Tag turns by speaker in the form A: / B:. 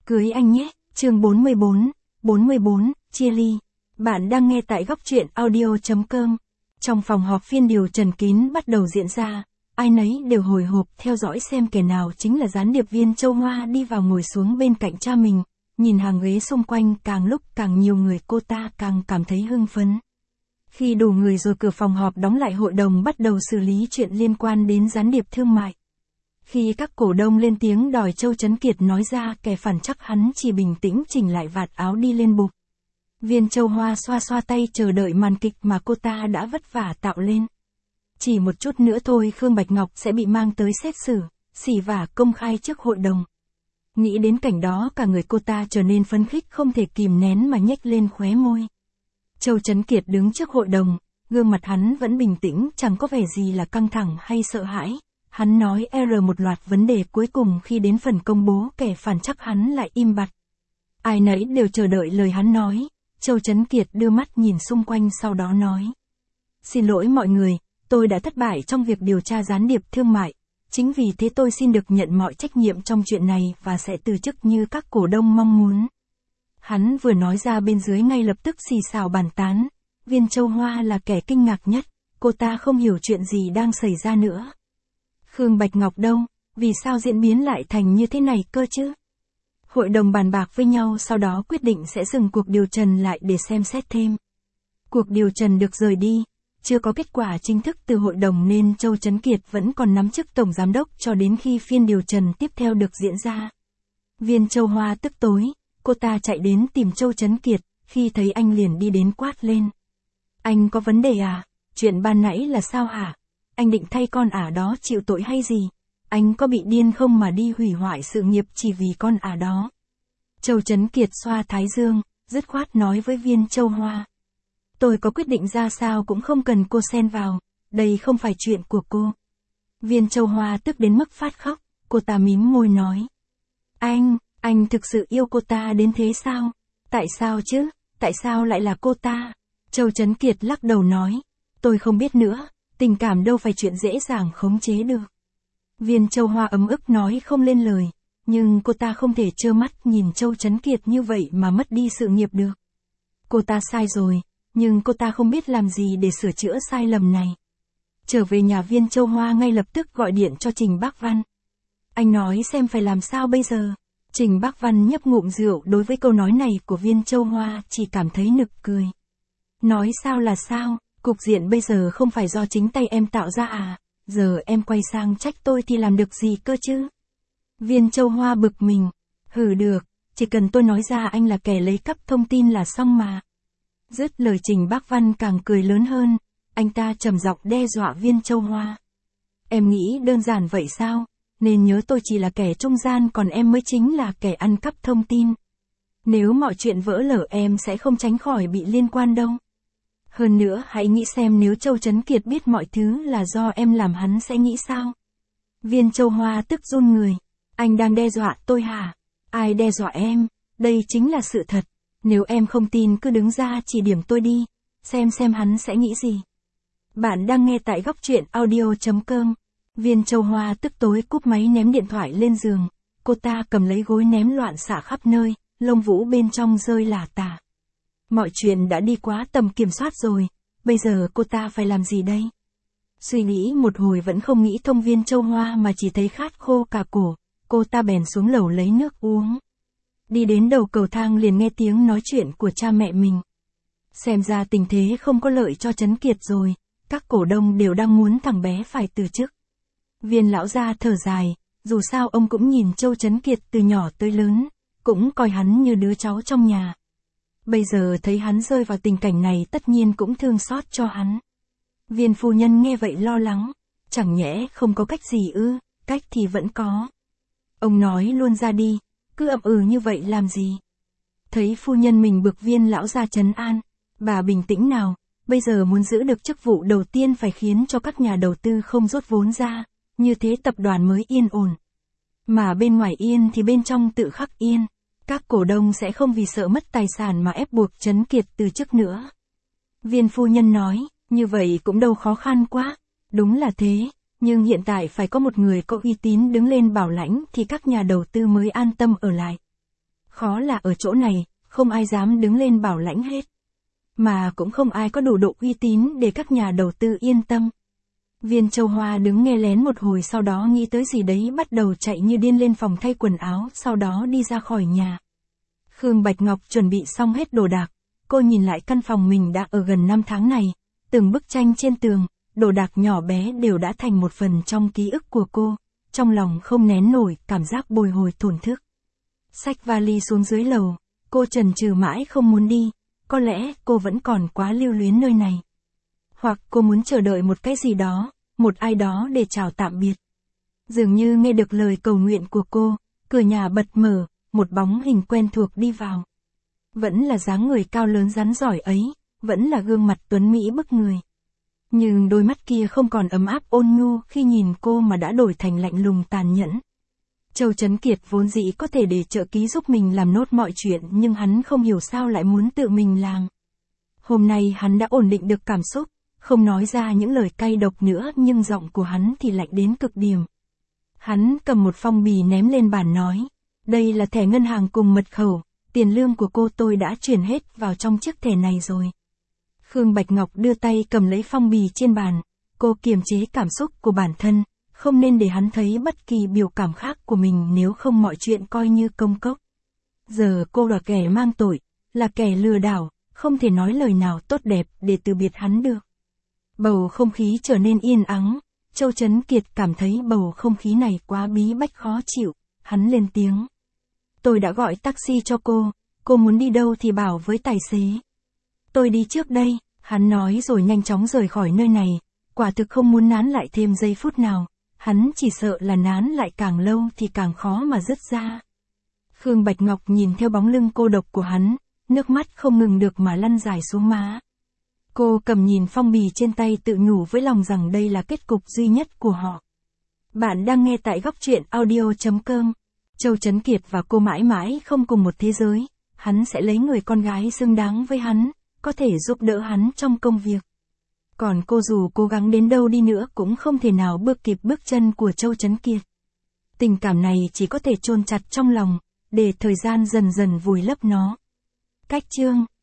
A: Cưới anh nhé, chương 44, chia ly. Bạn đang nghe tại góc truyện audio.com. Trong phòng họp phiên điều trần kín bắt đầu diễn ra, ai nấy đều hồi hộp theo dõi xem kẻ nào chính là gián điệp Viên Châu Hoa đi vào ngồi xuống bên cạnh cha mình, nhìn hàng ghế xung quanh càng lúc càng nhiều người, cô ta càng cảm thấy hưng phấn. Khi đủ người rồi cửa phòng họp đóng lại, hội đồng bắt đầu xử lý chuyện liên quan đến gián điệp thương mại. Khi các cổ đông lên tiếng đòi Châu Chấn Kiệt nói ra, kẻ phản chắc hắn chỉ bình tĩnh chỉnh lại vạt áo đi lên bục. Viên Châu Hoa xoa xoa tay chờ đợi màn kịch mà cô ta đã vất vả tạo lên. Chỉ một chút nữa thôi Khương Bạch Ngọc sẽ bị mang tới xét xử, xỉ vả công khai trước hội đồng. Nghĩ đến cảnh đó cả người cô ta trở nên phấn khích không thể kìm nén mà nhếch lên khóe môi. Châu Chấn Kiệt đứng trước hội đồng, gương mặt hắn vẫn bình tĩnh, chẳng có vẻ gì là căng thẳng hay sợ hãi. Hắn nói một loạt vấn đề, cuối cùng khi đến phần công bố kẻ phản chắc hắn lại im bặt. Ai nấy đều chờ đợi lời hắn nói. Châu Chấn Kiệt đưa mắt nhìn xung quanh sau đó nói: Xin lỗi mọi người, tôi đã thất bại trong việc điều tra gián điệp thương mại. Chính vì thế tôi xin được nhận mọi trách nhiệm trong chuyện này và sẽ từ chức như các cổ đông mong muốn. Hắn vừa nói ra bên dưới ngay lập tức xì xào bàn tán. Viên Châu Hoa là kẻ kinh ngạc nhất, cô ta không hiểu chuyện gì đang xảy ra nữa. Khương Bạch Ngọc đâu, vì sao diễn biến lại thành như thế này cơ chứ? Hội đồng bàn bạc với nhau sau đó quyết định sẽ dừng cuộc điều trần lại để xem xét thêm. Cuộc điều trần được rời đi, chưa có kết quả chính thức từ hội đồng nên Châu Chấn Kiệt vẫn còn nắm chức tổng giám đốc cho đến khi phiên điều trần tiếp theo được diễn ra. Viên Châu Hoa tức tối, cô ta chạy đến tìm Châu Chấn Kiệt, khi thấy anh liền đi đến quát lên. Anh có vấn đề à? Chuyện ban nãy là sao hả? Anh định thay con ả đó chịu tội hay gì? Anh có bị điên không mà đi hủy hoại sự nghiệp chỉ vì con ả đó? Châu Chấn Kiệt xoa thái dương, dứt khoát nói với Viên Châu Hoa. Tôi có quyết định ra sao cũng không cần cô xen vào, đây không phải chuyện của cô. Viên Châu Hoa tức đến mức phát khóc, cô ta mím môi nói. Anh thực sự yêu cô ta đến thế sao? Tại sao chứ? Tại sao lại là cô ta? Châu Chấn Kiệt lắc đầu nói. Tôi không biết nữa, tình cảm đâu phải chuyện dễ dàng khống chế được. Viên Châu Hoa ấm ức nói không lên lời, nhưng cô ta không thể trơ mắt nhìn Châu Chấn Kiệt như vậy mà mất đi sự nghiệp được. Cô ta sai rồi, nhưng cô ta không biết làm gì để sửa chữa sai lầm này. Trở về nhà, Viên Châu Hoa ngay lập tức gọi điện cho Trình Bác Văn. Anh nói xem phải làm sao bây giờ. Trình Bác Văn nhấp ngụm rượu, đối với câu nói này của Viên Châu Hoa chỉ cảm thấy nực cười. Nói sao là sao, cục diện bây giờ không phải do chính tay em tạo ra à, giờ em quay sang trách tôi thì làm được gì cơ chứ? Viên Châu Hoa bực mình. Hử được, chỉ cần tôi nói ra anh là kẻ lấy cắp thông tin là xong mà. Dứt lời Trình Bác Văn càng cười lớn hơn, anh ta trầm giọng đe dọa Viên Châu Hoa. Em nghĩ đơn giản vậy sao? Nên nhớ tôi chỉ là kẻ trung gian còn em mới chính là kẻ ăn cắp thông tin. Nếu mọi chuyện vỡ lở em sẽ không tránh khỏi bị liên quan đâu. Hơn nữa hãy nghĩ xem nếu Châu Chấn Kiệt biết mọi thứ là do em làm hắn sẽ nghĩ sao? Viên Châu Hoa tức run người. Anh đang đe dọa tôi hả? Ai đe dọa em? Đây chính là sự thật. Nếu em không tin cứ đứng ra chỉ điểm tôi đi, xem hắn sẽ nghĩ gì. Bạn đang nghe tại góc truyện audio.com. Viên Châu Hoa tức tối cúp máy ném điện thoại lên giường. Cô ta cầm lấy gối ném loạn xạ khắp nơi, lông vũ bên trong rơi lả tả. Mọi chuyện đã đi quá tầm kiểm soát rồi, bây giờ cô ta phải làm gì đây? Suy nghĩ một hồi vẫn không nghĩ thông, Viên Châu Hoa mà chỉ thấy khát khô cả cổ, cô ta bèn xuống lầu lấy nước uống. Đi đến đầu cầu thang liền nghe tiếng nói chuyện của cha mẹ mình. Xem ra tình thế không có lợi cho Chấn Kiệt rồi, các cổ đông đều đang muốn thằng bé phải từ chức. Viên lão gia thở dài, dù sao ông cũng nhìn Châu Chấn Kiệt từ nhỏ tới lớn, cũng coi hắn như đứa cháu trong nhà. Bây giờ thấy hắn rơi vào tình cảnh này tất nhiên cũng thương xót cho hắn. Viên phu nhân nghe vậy lo lắng, chẳng nhẽ không có cách gì ư? Cách thì vẫn có. Ông nói luôn ra đi, cứ ậm ừ như vậy làm gì? Thấy phu nhân mình bực, Viên lão gia trấn an, bà bình tĩnh nào, bây giờ muốn giữ được chức vụ đầu tiên phải khiến cho các nhà đầu tư không rút vốn ra, như thế tập đoàn mới yên ổn. Mà bên ngoài yên thì bên trong tự khắc yên. Các cổ đông sẽ không vì sợ mất tài sản mà ép buộc Chấn Kiệt từ chức nữa. Viên phu nhân nói, như vậy cũng đâu khó khăn quá. Đúng là thế, nhưng hiện tại phải có một người có uy tín đứng lên bảo lãnh thì các nhà đầu tư mới an tâm ở lại. Khó là ở chỗ này, không ai dám đứng lên bảo lãnh hết. Mà cũng không ai có đủ độ uy tín để các nhà đầu tư yên tâm. Viên Châu Hoa đứng nghe lén một hồi, sau đó nghĩ tới gì đấy bắt đầu chạy như điên lên phòng thay quần áo, sau đó đi ra khỏi nhà. Khương Bạch Ngọc chuẩn bị xong hết đồ đạc, cô nhìn lại căn phòng mình đã ở gần 5 tháng này, từng bức tranh trên tường, đồ đạc nhỏ bé đều đã thành một phần trong ký ức của cô, trong lòng không nén nổi cảm giác bồi hồi thổn thức. Xách vali xuống dưới lầu, cô chần chừ mãi không muốn đi, có lẽ cô vẫn còn quá lưu luyến nơi này. Hoặc cô muốn chờ đợi một cái gì đó, một ai đó để chào tạm biệt. Dường như nghe được lời cầu nguyện của cô, cửa nhà bật mở, một bóng hình quen thuộc đi vào. Vẫn là dáng người cao lớn rắn giỏi ấy, vẫn là gương mặt tuấn mỹ bức người. Nhưng đôi mắt kia không còn ấm áp ôn nhu khi nhìn cô mà đã đổi thành lạnh lùng tàn nhẫn. Châu Chấn Kiệt vốn dĩ có thể để trợ ký giúp mình làm nốt mọi chuyện, nhưng hắn không hiểu sao lại muốn tự mình làm. Hôm nay hắn đã ổn định được cảm xúc, không nói ra những lời cay độc nữa, nhưng giọng của hắn thì lạnh đến cực điểm. Hắn cầm một phong bì ném lên bàn nói, đây là thẻ ngân hàng cùng mật khẩu, tiền lương của cô tôi đã chuyển hết vào trong chiếc thẻ này rồi. Khương Bạch Ngọc đưa tay cầm lấy phong bì trên bàn, cô kiềm chế cảm xúc của bản thân, không nên để hắn thấy bất kỳ biểu cảm khác của mình, nếu không mọi chuyện coi như công cốc. Giờ cô là kẻ mang tội, là kẻ lừa đảo, không thể nói lời nào tốt đẹp để từ biệt hắn được. Bầu không khí trở nên yên ắng, Châu Chấn Kiệt cảm thấy bầu không khí này quá bí bách khó chịu, hắn lên tiếng. Tôi đã gọi taxi cho cô muốn đi đâu thì bảo với tài xế. Tôi đi trước đây, hắn nói rồi nhanh chóng rời khỏi nơi này, quả thực không muốn nán lại thêm giây phút nào, hắn chỉ sợ là nán lại càng lâu thì càng khó mà dứt ra. Khương Bạch Ngọc nhìn theo bóng lưng cô độc của hắn, nước mắt không ngừng được mà lăn dài xuống má. Cô cầm nhìn phong bì trên tay tự nhủ với lòng rằng đây là kết cục duy nhất của họ. Bạn đang nghe tại Góc Truyện Audio.com. Châu Chấn Kiệt và cô mãi mãi không cùng một thế giới, hắn sẽ lấy người con gái xứng đáng với hắn, có thể giúp đỡ hắn trong công việc. Còn cô dù cố gắng đến đâu đi nữa cũng không thể nào bước kịp bước chân của Châu Chấn Kiệt. Tình cảm này chỉ có thể chôn chặt trong lòng, để thời gian dần dần vùi lấp nó. Cách chương